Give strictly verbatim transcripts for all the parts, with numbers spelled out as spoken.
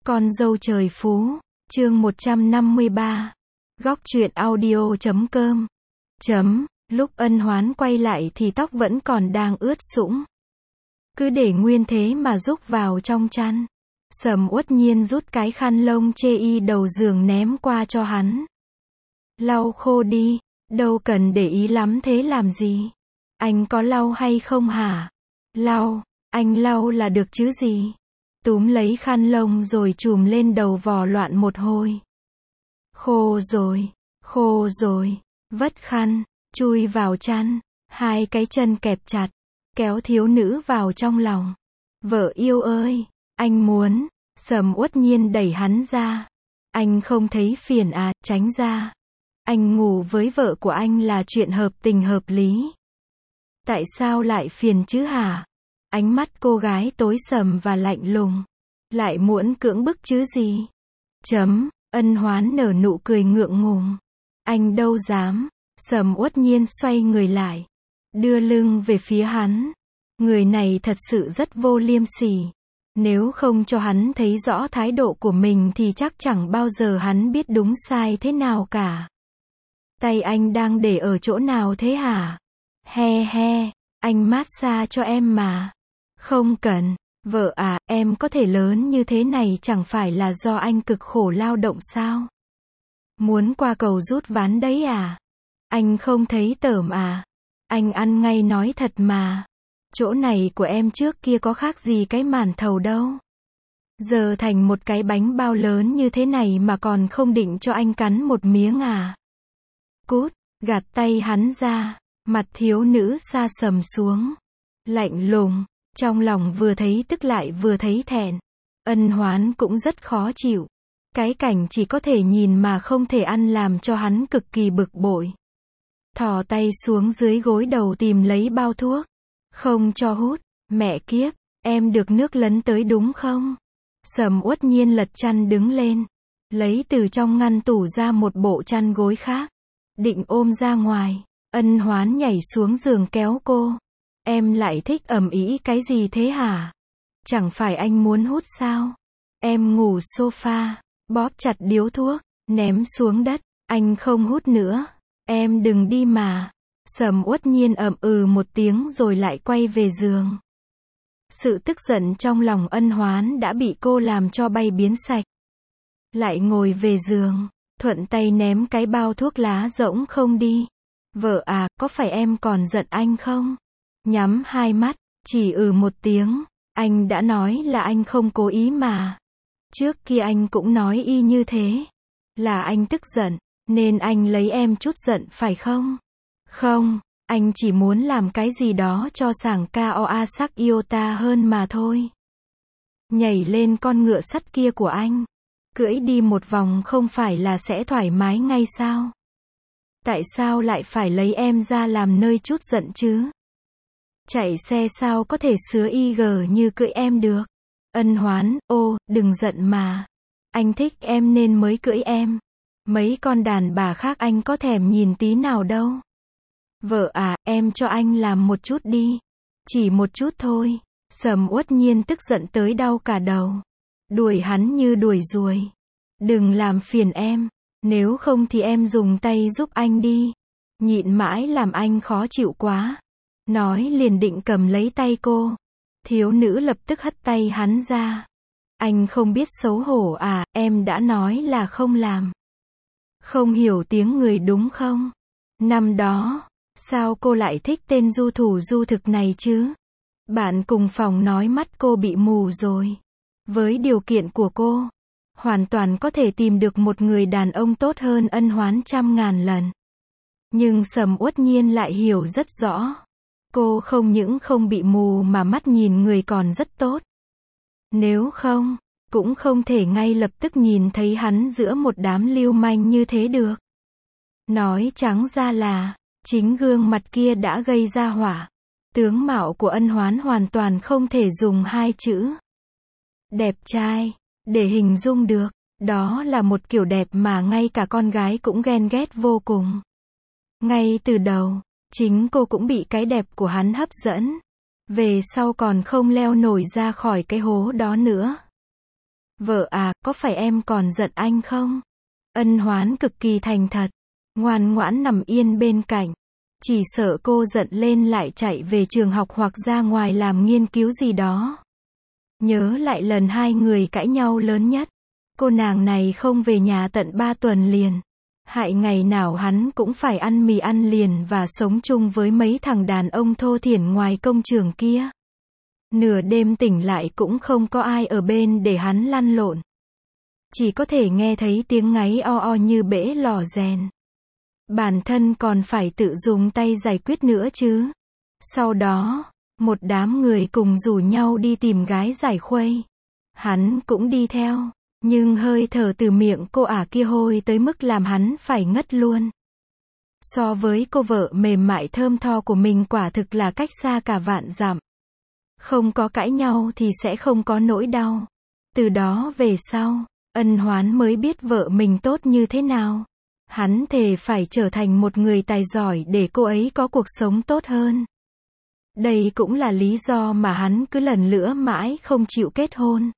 Con dâu trời phú, chương một trăm năm mươi ba. Góc truyện audio chấm com. Chấm, lúc Ân Hoán quay lại thì tóc vẫn còn đang ướt sũng. Cứ để nguyên thế mà rúc vào trong chăn. Sầm Uất Nhiên rút cái khăn lông chê y đầu giường ném qua cho hắn. Lau khô đi, đâu cần để ý lắm thế làm gì. Anh có lau hay không hả? Lau, anh lau là được chứ gì. Túm lấy khăn lông rồi chùm lên đầu vò loạn một hồi. Khô rồi, khô rồi, vất khăn, chui vào chăn, hai cái chân kẹp chặt, kéo thiếu nữ vào trong lòng. Vợ yêu ơi, anh muốn, Sầm Uất Nhiên đẩy hắn ra. Anh không thấy phiền à, tránh ra. Anh ngủ với vợ của anh là chuyện hợp tình hợp lý. Tại sao lại phiền chứ hả? Ánh mắt cô gái tối sầm và lạnh lùng. Lại muốn cưỡng bức chứ gì? Chấm, Ân Hoán nở nụ cười ngượng ngùng. Anh đâu dám. Sầm Uất Nhiên xoay người lại. Đưa lưng về phía hắn. Người này thật sự rất vô liêm sỉ. Nếu không cho hắn thấy rõ thái độ của mình thì chắc chẳng bao giờ hắn biết đúng sai thế nào cả. Tay anh đang để ở chỗ nào thế hả? He he, anh massage cho em mà. Không cần, vợ à, em có thể lớn như thế này chẳng phải là do anh cực khổ lao động sao? Muốn qua cầu rút ván đấy à? Anh không thấy tởm à? Anh ăn ngay nói thật mà. Chỗ này của em trước kia có khác gì cái màn thầu đâu. Giờ thành một cái bánh bao lớn như thế này mà còn không định cho anh cắn một miếng à? Cút, gạt tay hắn ra. Mặt thiếu nữ sa sầm xuống. Lạnh lùng, trong lòng vừa thấy tức lại vừa thấy thẹn. Ân Hoán cũng rất khó chịu. Cái cảnh chỉ có thể nhìn mà không thể ăn làm cho hắn cực kỳ bực bội. Thò tay xuống dưới gối đầu tìm lấy bao thuốc. Không cho hút, mẹ kiếp, em được nước lấn tới đúng không? Sầm Uất Nhiên lật chăn đứng lên. Lấy từ trong ngăn tủ ra một bộ chăn gối khác. Định ôm ra ngoài. Ân Hoán nhảy xuống giường kéo cô. Em lại thích ầm ĩ cái gì thế hả? Chẳng phải anh muốn hút sao? Em ngủ sofa, bóp chặt điếu thuốc, ném xuống đất. Anh không hút nữa. Em đừng đi mà. Sầm Uất Nhiên ậm ừ một tiếng rồi lại quay về giường. Sự tức giận trong lòng Ân Hoán đã bị cô làm cho bay biến sạch. Lại ngồi về giường, thuận tay ném cái bao thuốc lá rỗng không đi. Vợ à, có phải em còn giận anh không? Nhắm hai mắt, chỉ ừ một tiếng. Anh đã nói là anh không cố ý mà. Trước kia anh cũng nói y như thế. Là anh tức giận, nên anh lấy em chút giận phải không? Không, anh chỉ muốn làm cái gì đó cho sảng ca oa sắc yêu ta hơn mà thôi. Nhảy lên con ngựa sắt kia của anh. Cưỡi đi một vòng không phải là sẽ thoải mái ngay sao? Tại sao lại phải lấy em ra làm nơi chút giận chứ? Chạy xe sao có thể sứa y gờ như cưỡi em được? Ân Hoán, ô, đừng giận mà. Anh thích em nên mới cưỡi em. Mấy con đàn bà khác anh có thèm nhìn tí nào đâu. Vợ à, em cho anh làm một chút đi. Chỉ một chút thôi. Sầm Uất Nhiên tức giận tới đau cả đầu. Đuổi hắn như đuổi ruồi. Đừng làm phiền em. Nếu không thì em dùng tay giúp anh đi. Nhịn mãi làm anh khó chịu quá. Nói liền định cầm lấy tay cô. Thiếu nữ lập tức hất tay hắn ra. Anh không biết xấu hổ à, em đã nói là không làm. Không hiểu tiếng người đúng không? Năm đó, sao cô lại thích tên du thủ du thực này chứ? Bạn cùng phòng nói mắt cô bị mù rồi. Với điều kiện của cô, hoàn toàn có thể tìm được một người đàn ông tốt hơn Ân Hoán trăm ngàn lần. Nhưng Sầm Uất Nhiên lại hiểu rất rõ. Cô không những không bị mù mà mắt nhìn người còn rất tốt. Nếu không, cũng không thể ngay lập tức nhìn thấy hắn giữa một đám lưu manh như thế được. Nói trắng ra là, chính gương mặt kia đã gây ra hỏa. Tướng mạo của Ân Hoán hoàn toàn không thể dùng hai chữ đẹp trai để hình dung được. Đó là một kiểu đẹp mà ngay cả con gái cũng ghen ghét vô cùng. Ngay từ đầu, chính cô cũng bị cái đẹp của hắn hấp dẫn. Về sau còn không leo nổi ra khỏi cái hố đó nữa. Vợ à, có phải em còn giận anh không? Ân Hoán cực kỳ thành thật, ngoan ngoãn nằm yên bên cạnh. Chỉ sợ cô giận lên lại chạy về trường học hoặc ra ngoài làm nghiên cứu gì đó. Nhớ lại lần hai người cãi nhau lớn nhất. Cô nàng này không về nhà tận ba tuần liền. Hại ngày nào hắn cũng phải ăn mì ăn liền và sống chung với mấy thằng đàn ông thô thiển ngoài công trường kia. Nửa đêm tỉnh lại cũng không có ai ở bên để hắn lăn lộn. Chỉ có thể nghe thấy tiếng ngáy o o như bể lò rèn. Bản thân còn phải tự dùng tay giải quyết nữa chứ. Sau đó, một đám người cùng rủ nhau đi tìm gái giải khuây. Hắn cũng đi theo, nhưng hơi thở từ miệng cô ả kia hôi tới mức làm hắn phải ngất luôn. So với cô vợ mềm mại thơm tho của mình quả thực là cách xa cả vạn dặm. Không có cãi nhau thì sẽ không có nỗi đau. Từ đó về sau, Ân Hoán mới biết vợ mình tốt như thế nào. Hắn thề phải trở thành một người tài giỏi để cô ấy có cuộc sống tốt hơn. Đây cũng là lý do mà hắn cứ lần lữa mãi không chịu kết hôn.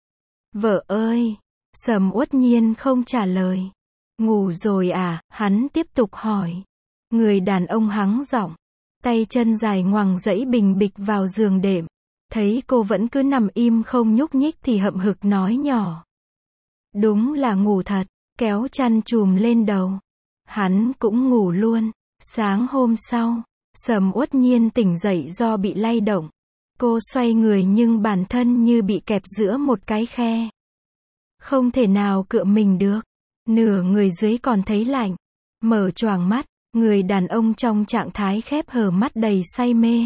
Vợ ơi! Sầm Uất Nhiên không trả lời. Ngủ rồi à? Hắn tiếp tục hỏi. Người đàn ông hắng giọng. Tay chân dài ngoằng dẫy bình bịch vào giường đệm. Thấy cô vẫn cứ nằm im không nhúc nhích thì hậm hực nói nhỏ. Đúng là ngủ thật. Kéo chăn chùm lên đầu. Hắn cũng ngủ luôn. Sáng hôm sau, Sầm Uất Nhiên tỉnh dậy do bị lay động. Cô xoay người nhưng bản thân như bị kẹp giữa một cái khe. Không thể nào cựa mình được. Nửa người dưới còn thấy lạnh. Mở choàng mắt, người đàn ông trong trạng thái khép hờ mắt đầy say mê.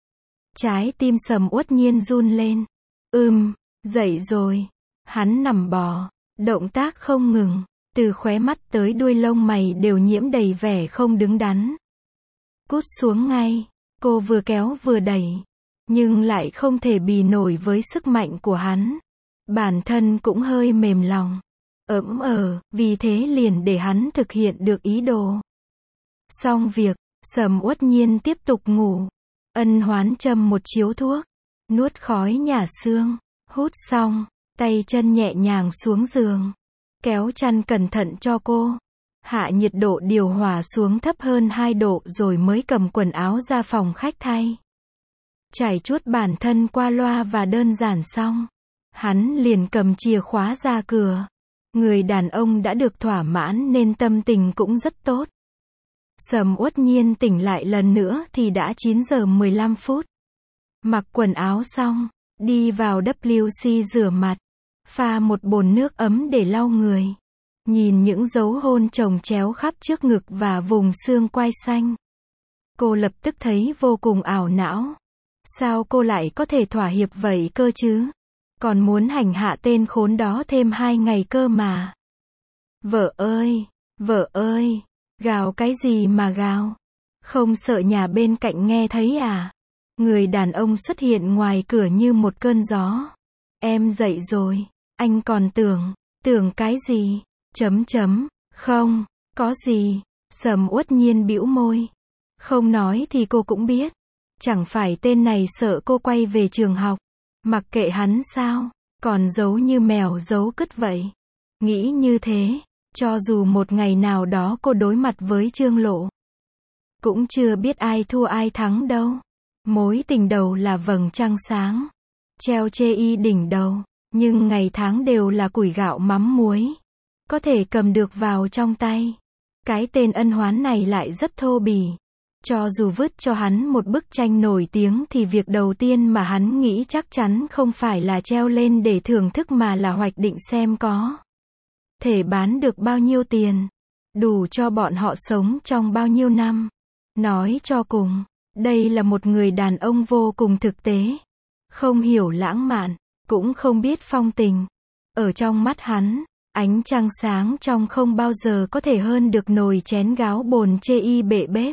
Trái tim Sầm Uất Nhiên run lên. Ừm, dậy rồi. Hắn nằm bò, động tác không ngừng. Từ khóe mắt tới đuôi lông mày đều nhiễm đầy vẻ không đứng đắn. Cút xuống ngay. Cô vừa kéo vừa đẩy. Nhưng lại không thể bì nổi với sức mạnh của hắn. Bản thân cũng hơi mềm lòng. Ỡm ờ, vì thế liền để hắn thực hiện được ý đồ. Xong việc, Sầm Uất Nhiên tiếp tục ngủ. Ân Hoán châm một chiếu thuốc. Nuốt khói nhả xương. Hút xong, tay chân nhẹ nhàng xuống giường. Kéo chăn cẩn thận cho cô. Hạ nhiệt độ điều hòa xuống thấp hơn hai độ rồi mới cầm quần áo ra phòng khách thay. Trải chuốt bản thân qua loa và đơn giản xong. Hắn liền cầm chìa khóa ra cửa. Người đàn ông đã được thỏa mãn nên tâm tình cũng rất tốt. Sầm Uất Nhiên tỉnh lại lần nữa thì đã chín giờ mười lăm phút. Mặc quần áo xong, đi vào vê kép xê rửa mặt. Pha một bồn nước ấm để lau người. Nhìn những dấu hôn chồng chéo khắp trước ngực và vùng xương quai xanh. Cô lập tức thấy vô cùng ảo não. Sao cô lại có thể thỏa hiệp vậy cơ chứ? Còn muốn hành hạ tên khốn đó thêm hai ngày cơ mà. Vợ ơi! Vợ ơi! Gào cái gì mà gào? Không sợ nhà bên cạnh nghe thấy à? Người đàn ông xuất hiện ngoài cửa như một cơn gió. Em dậy rồi. Anh còn tưởng. Tưởng cái gì? Chấm chấm. Không. Có gì? Sầm Uất Nhiên bĩu môi. Không nói thì cô cũng biết. Chẳng phải tên này sợ cô quay về trường học. Mặc kệ hắn sao? Còn giấu như mèo giấu cứt vậy. Nghĩ như thế. Cho dù một ngày nào đó cô đối mặt với Trương Lộ. Cũng chưa biết ai thua ai thắng đâu. Mối tình đầu là vầng trăng sáng. Treo chê y đỉnh đầu. Nhưng ngày tháng đều là củi gạo mắm muối. Có thể cầm được vào trong tay. Cái tên Ân Hoán này lại rất thô bỉ. Cho dù vứt cho hắn một bức tranh nổi tiếng thì việc đầu tiên mà hắn nghĩ chắc chắn không phải là treo lên để thưởng thức mà là hoạch định xem có thể bán được bao nhiêu tiền. Đủ cho bọn họ sống trong bao nhiêu năm. Nói cho cùng, đây là một người đàn ông vô cùng thực tế. Không hiểu lãng mạn, cũng không biết phong tình. Ở trong mắt hắn, ánh trăng sáng trong không bao giờ có thể hơn được nồi chén gáo bồn chê y bệ bếp.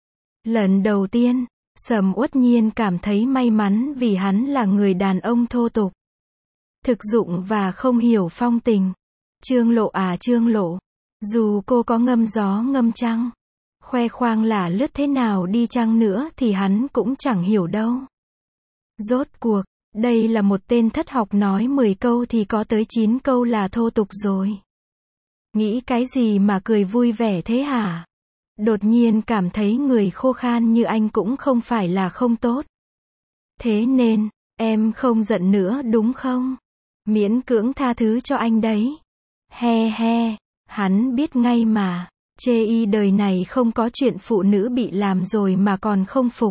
Lần đầu tiên, Sầm Uất Nhiên cảm thấy may mắn vì hắn là người đàn ông thô tục, thực dụng và không hiểu phong tình. Trương Lộ à Trương Lộ, dù cô có ngâm gió ngâm trăng, khoe khoang là lướt thế nào đi chăng nữa thì hắn cũng chẳng hiểu đâu. Rốt cuộc, Đây là một tên thất học nói mười câu thì có tới chín câu là thô tục rồi. Nghĩ cái gì mà cười vui vẻ thế hả? Đột nhiên cảm thấy người khô khan như anh cũng không phải là không tốt. Thế nên, em không giận nữa đúng không? Miễn cưỡng tha thứ cho anh đấy. He he, hắn biết ngay mà. Chê y đời này không có chuyện phụ nữ bị làm rồi mà còn không phục.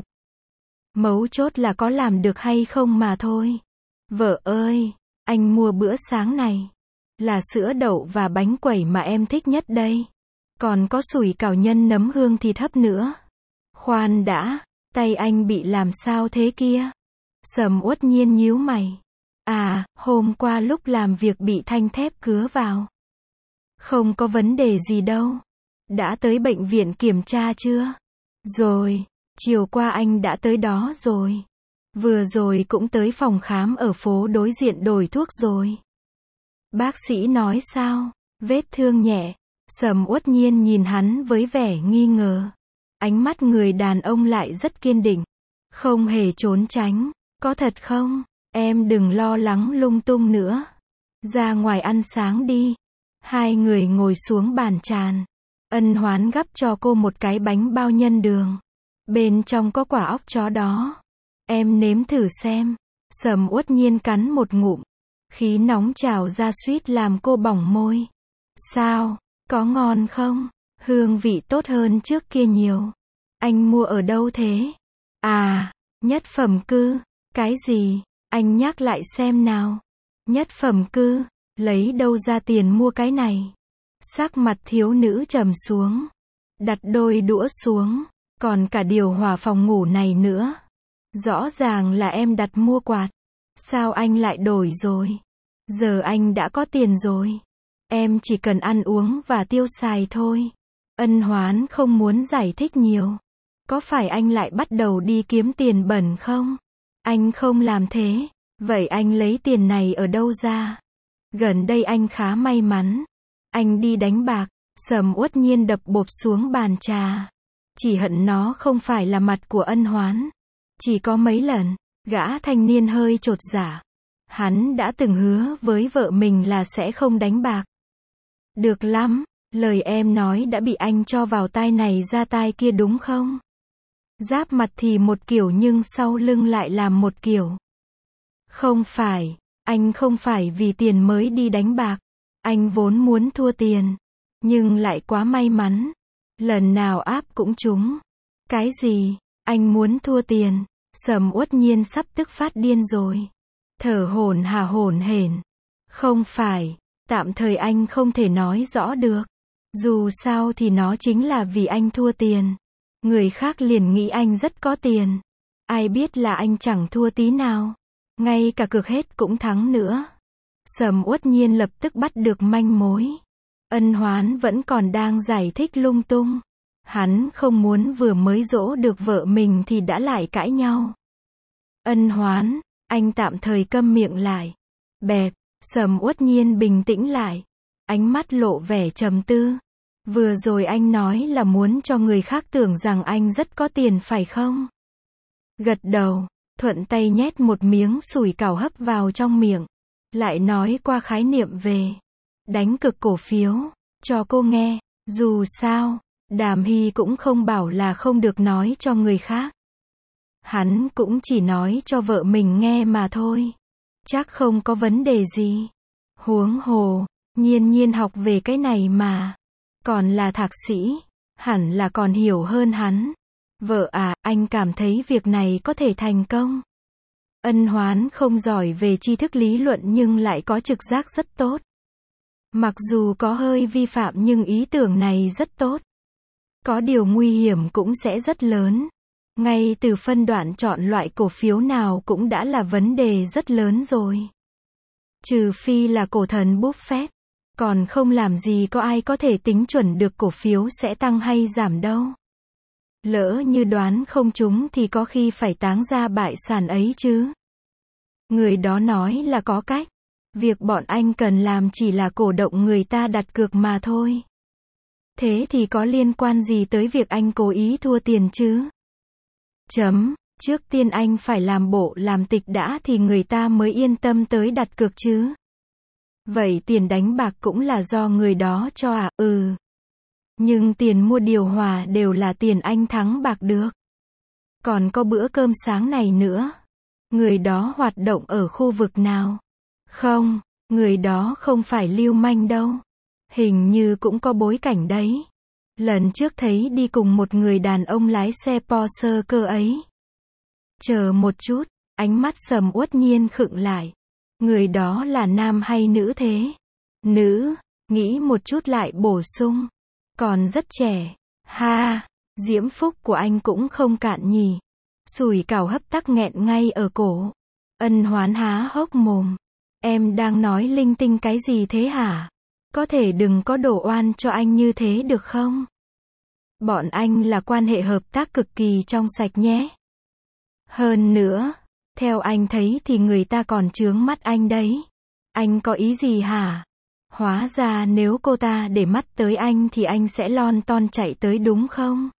Mấu chốt là có làm được hay không mà thôi. Vợ ơi, anh mua bữa sáng này. Là sữa đậu và bánh quẩy mà em thích nhất đây. Còn có sủi cảo nhân nấm hương thịt hấp nữa. Khoan đã, tay anh bị làm sao thế kia? Sầm Uất Nhiên nhíu mày. À, hôm qua lúc làm việc bị thanh thép cứa vào. Không có vấn đề gì đâu. Đã tới bệnh viện kiểm tra chưa? Rồi, chiều qua anh đã tới đó rồi. Vừa rồi cũng tới phòng khám ở phố đối diện đổi thuốc rồi. Bác sĩ nói sao? Vết thương nhẹ. Sầm Uất Nhiên nhìn hắn với vẻ nghi ngờ. Ánh mắt người đàn ông lại rất kiên định. Không hề trốn tránh. Có thật không? Em đừng lo lắng lung tung nữa. Ra ngoài ăn sáng đi. Hai người ngồi xuống bàn tràn. Ân Hoán gắp cho cô một cái bánh bao nhân đường. Bên trong có quả óc chó đó. Em nếm thử xem. Sầm Uất Nhiên cắn một ngụm. Khí nóng trào ra suýt làm cô bỏng môi. Sao? Có ngon không? Hương vị tốt hơn trước kia nhiều. Anh mua ở đâu thế? À, Nhất Phẩm Cư. Cái gì? Anh nhắc lại xem nào. Nhất Phẩm Cư. Lấy đâu ra tiền mua cái này? Sắc mặt thiếu nữ trầm xuống. Đặt đôi đũa xuống. Còn cả điều hòa phòng ngủ này nữa. Rõ ràng là em đặt mua quạt. Sao anh lại đổi rồi? Giờ anh đã có tiền rồi. Em chỉ cần ăn uống và tiêu xài thôi. Ân Hoán không muốn giải thích nhiều. Có phải anh lại bắt đầu đi kiếm tiền bẩn không? Anh không làm thế. Vậy anh lấy tiền này ở đâu ra? Gần đây anh khá may mắn. Anh đi đánh bạc. Sầm Uất Nhiên đập bộp xuống bàn trà. Chỉ hận nó không phải là mặt của Ân Hoán. Chỉ có mấy lần, gã thanh niên hơi chột dạ. Hắn đã từng hứa với vợ mình là sẽ không đánh bạc. Được lắm, lời em nói đã bị anh cho vào tai này ra tai kia đúng không? Giáp mặt thì một kiểu nhưng sau lưng lại làm một kiểu. Không phải, anh không phải vì tiền mới đi đánh bạc. Anh vốn muốn thua tiền. Nhưng lại quá may mắn. Lần nào áp cũng trúng. Cái gì? Anh muốn thua tiền. Sầm Uất Nhiên sắp tức phát điên rồi. Thở hổn hả hổn hển. Không phải, tạm thời anh không thể nói rõ được. Dù sao thì nó chính là vì anh thua tiền. Người khác liền nghĩ anh rất có tiền. Ai biết là anh chẳng thua tí nào. Ngay cả cược hết cũng thắng nữa. Sầm Uất Nhiên lập tức bắt được manh mối. Ân Hoán vẫn còn đang giải thích lung tung. Hắn không muốn vừa mới dỗ được vợ mình thì đã lại cãi nhau. Ân Hoán, anh tạm thời câm miệng lại. Bẹp, Sầm Uất Nhiên bình tĩnh lại. Ánh mắt lộ vẻ trầm tư. Vừa rồi anh nói là muốn cho người khác tưởng rằng anh rất có tiền phải không? Gật đầu, thuận tay nhét một miếng sủi cảo hấp vào trong miệng. Lại nói qua khái niệm về đánh cược cổ phiếu, cho cô nghe. Dù sao, Đàm Hy cũng không bảo là không được nói cho người khác. Hắn cũng chỉ nói cho vợ mình nghe mà thôi. Chắc không có vấn đề gì. Huống hồ, Nhiên Nhiên học về cái này mà. Còn là thạc sĩ, hẳn là còn hiểu hơn hắn. Vợ à, anh cảm thấy việc này có thể thành công. Ân Hoán không giỏi về tri thức lý luận nhưng lại có trực giác rất tốt. Mặc dù có hơi vi phạm nhưng ý tưởng này rất tốt. Có điều nguy hiểm cũng sẽ rất lớn. Ngay từ phân đoạn chọn loại cổ phiếu nào cũng đã là vấn đề rất lớn rồi. Trừ phi là cổ thần Buffett. Còn không làm gì có ai có thể tính chuẩn được cổ phiếu sẽ tăng hay giảm đâu. Lỡ như đoán không trúng thì có khi phải táng ra bại sản ấy chứ. Người đó nói là có cách. Việc bọn anh cần làm chỉ là cổ động người ta đặt cược mà thôi. Thế thì có liên quan gì tới việc anh cố ý thua tiền chứ? Chấm. Trước tiên anh phải làm bộ làm tịch đã thì người ta mới yên tâm tới đặt cược chứ. Vậy tiền đánh bạc cũng là do người đó cho à? Ừ. Nhưng tiền mua điều hòa đều là tiền anh thắng bạc được. Còn có bữa cơm sáng này nữa. Người đó hoạt động ở khu vực nào? Không, người đó không phải lưu manh đâu. Hình như cũng có bối cảnh đấy. Lần trước thấy đi cùng một người đàn ông lái xe Porsche cơ ấy. Chờ một chút, ánh mắt Sầm Uất Nhiên khựng lại. Người đó là nam hay nữ thế? Nữ, nghĩ một chút lại bổ sung. Còn rất trẻ. Ha, diễm phúc của anh cũng không cạn nhỉ. Sủi cảo hấp tắc nghẹn ngay ở cổ. Ân Hoán há hốc mồm. Em đang nói linh tinh cái gì thế hả? Có thể đừng có đổ oan cho anh như thế được không? Bọn anh là quan hệ hợp tác cực kỳ trong sạch nhé. Hơn nữa, theo anh thấy thì người ta còn chướng mắt anh đấy. Anh có ý gì hả? Hóa ra nếu cô ta để mắt tới anh thì anh sẽ lon ton chạy tới đúng không?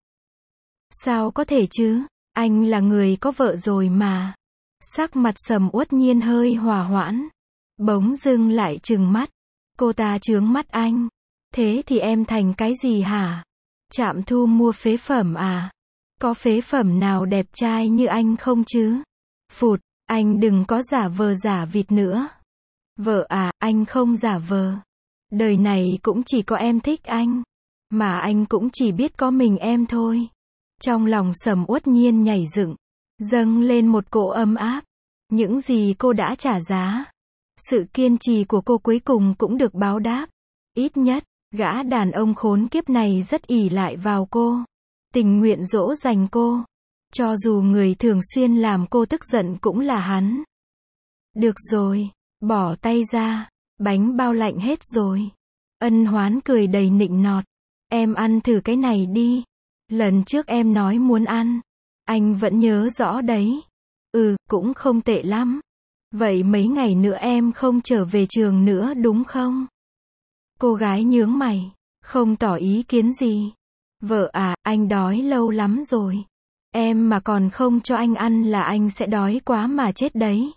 Sao có thể chứ? Anh là người có vợ rồi mà. Sắc mặt Sầm Uất Nhiên hơi hòa hoãn. Bỗng dưng lại trừng mắt. Cô ta chướng mắt anh. Thế thì em thành cái gì hả? Trạm thu mua phế phẩm à? Có phế phẩm nào đẹp trai như anh không chứ? Phụt, anh đừng có giả vờ giả vịt nữa. Vợ à, anh không giả vờ. Đời này cũng chỉ có em thích anh. Mà anh cũng chỉ biết có mình em thôi. Trong lòng Sầm Uất Nhiên nhảy dựng, dâng lên một cỗ ấm áp. Những gì cô đã trả giá. Sự kiên trì của cô cuối cùng cũng được báo đáp. Ít nhất, gã đàn ông khốn kiếp này rất ỷ lại vào cô. Tình nguyện dỗ dành cô. Cho dù người thường xuyên làm cô tức giận cũng là hắn. Được rồi, bỏ tay ra. Bánh bao lạnh hết rồi. Ân Hoán cười đầy nịnh nọt. Em ăn thử cái này đi. Lần trước em nói muốn ăn. Anh vẫn nhớ rõ đấy. Ừ, cũng không tệ lắm. Vậy mấy ngày nữa em không trở về trường nữa đúng không? Cô gái nhướng mày, không tỏ ý kiến gì. Vợ à, anh đói lâu lắm rồi. Em mà còn không cho anh ăn là anh sẽ đói quá mà chết đấy.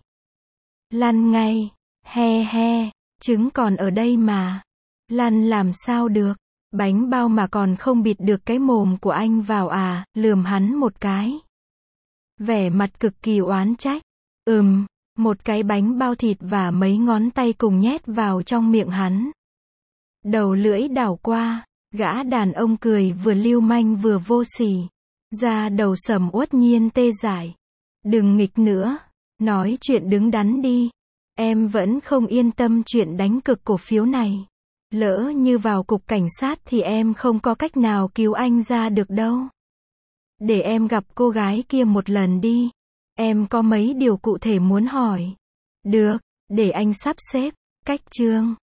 Lăn ngay. He he, trứng còn ở đây mà. Lăn làm sao được. Bánh bao mà còn không bịt được cái mồm của anh vào à, lườm hắn một cái. Vẻ mặt cực kỳ oán trách. Ừm, một cái bánh bao thịt và mấy ngón tay cùng nhét vào trong miệng hắn. Đầu lưỡi đảo qua, gã đàn ông cười vừa lưu manh vừa vô sỉ. Da đầu Sầm Uất Nhiên tê dại. Đừng nghịch nữa, nói chuyện đứng đắn đi. Em vẫn không yên tâm chuyện đánh cược cổ phiếu này. Lỡ như vào cục cảnh sát thì em không có cách nào cứu anh ra được đâu. Để em gặp cô gái kia một lần đi. Em có mấy điều cụ thể muốn hỏi. Được, để anh sắp xếp. Cách chương